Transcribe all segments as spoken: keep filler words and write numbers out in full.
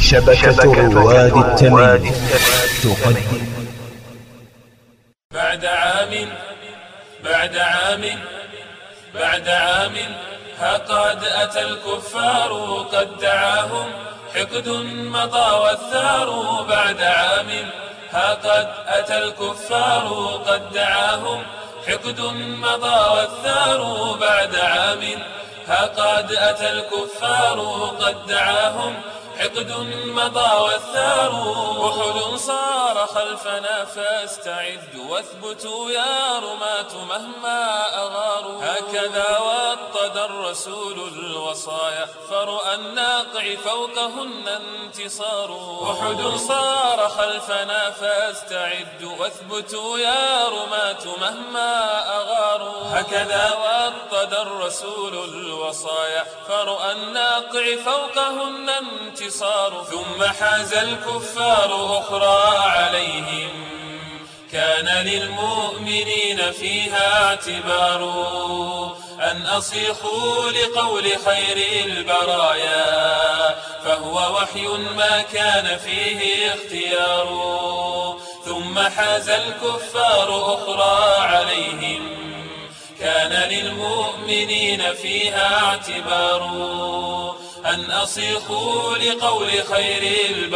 شبكة رواد التمييز تقدم. بعد عام بعد عام بعد عام ها قد أتى الكفار قد دعاهم حقد مضى والثار. بعد عام ها قد أتى الكفار قد دعاهم حقد مضى والثار. بعد عام ها قد أتى الكفار قد دعاهم حقد مضى والثار. أحد صار خلفنا فاستعدوا واثبتوا يا رماة مهما أغاروا. هكذا وطد الرسول الوصايا فرؤى الناقع فوقهن انتصار. أحد صار خلفنا فاستعدوا واثبتوا يا رماة مهما أغاروا. هكذا وطد الرسول الوصايا فرؤى الناقع فوقهن انتصار. ثم حاز الكفار أخرى عليهم كان للمؤمنين فيها اعتبار. أن أصيخوا لقول خير البرايا فهو وحي ما كان فيه اختيار. ثم حاز الكفار أخرى عليهم كان للمؤمنين فيها اعتبار. أن أصيخوا لقول خير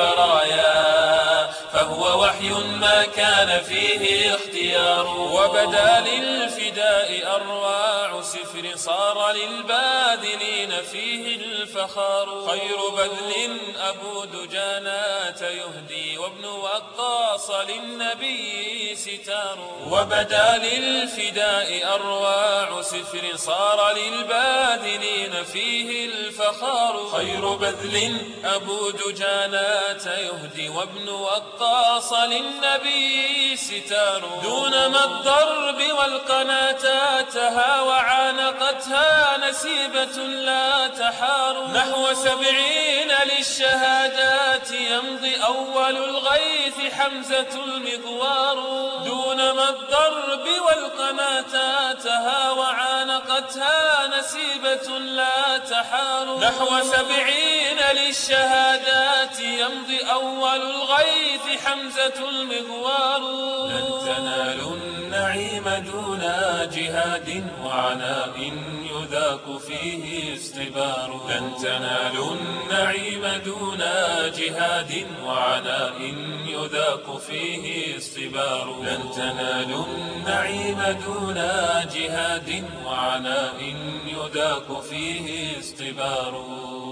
البرايا فهو وحي ما كان فيه اختيار. وبدا للفداء أروع سفر صار للباذلين فيه الفخار. خير بذل أبو دجانات يهدي وابن وقاص للنبي ستار. وبدا للفداء أروع سفر صار للباذلين فيه الفخار. خير بذل أبو دجانات يهدي وابن وقاص للنبي ستار. دون ما الضرب والقناتاتها وعانقتها نسيبة لا تحار. نحو سبعين للشهادات يمضي أول الغيث حمزة المغوار. دون ما الضرب والقناتاتها وعانقتها نسيبة لا تحار. نحو سبعين للشهادات يمضي أول الغيث حمزة المغوار. لن تنالوا النعيم دون جهاد وعناء يذاق فيه اصطبار. لن تنالوا النعيم دون جهاد وعناء يذاق فيه اصطبار. لن تنالوا النعيم دون جهاد وعناء يذاق فيه اصطبار.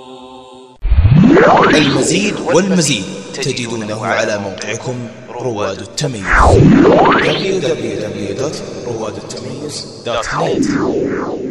المزيد والمزيد تجدونه على موقعكم رواد التمييز دبليو دبليو دبليو دوت رواد التمييز دوت نت.